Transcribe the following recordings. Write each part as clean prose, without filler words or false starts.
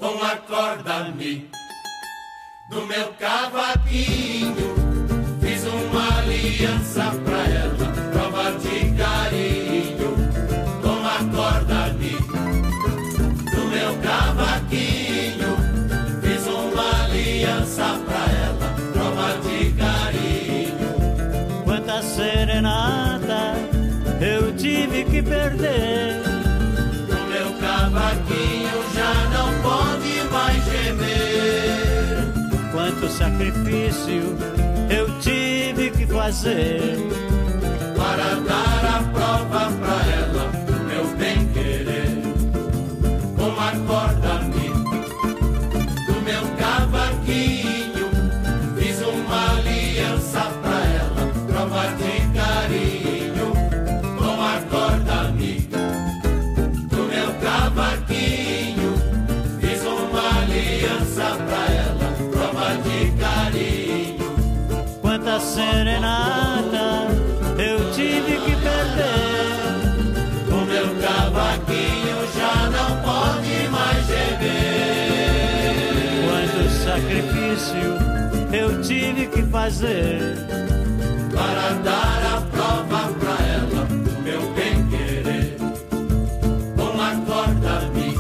com a corda-me do meu cavaquinho. Fiz uma aliança pra ela, prova de carinho, com a corda-me do meu cavaquinho. Fiz uma aliança pra ela, prova de carinho. Quanta serenata eu tive que perder. O meu cavaquinho já não pode mais gemer. Quanto sacrifício eu tive que fazer para dar a prova pra ela do meu bem-querer. Com a corda-me do meu cavaquinho, fiz uma aliança pra ela, prova de carinho. Com a corda-me do meu cavaquinho, fiz uma aliança pra ela, prova de carinho. quanta serenata eu tive que perder. O meu cavaquinho já não pode mais gemer. Quanto sacrifício eu tive que fazer Para dar a prova pra ela do meu bem-querer. Com a corda-me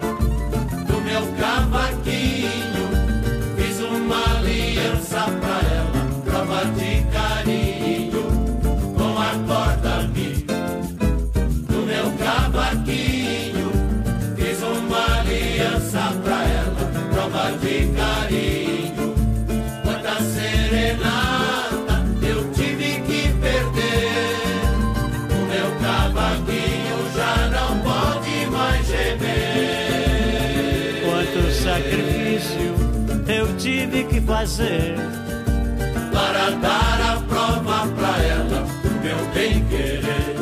do meu cavaquinho, fiz uma aliança pra ela, prova de carinho. Com a corda-me do meu cavaquinho, fiz uma aliança pra ela, prova de carinho. Quanta serenata eu tive que perder. O meu cavaquinho já não pode mais gemer. quanto sacrifício eu tive que fazer Para dar a prova pra ela do meu bem-querer.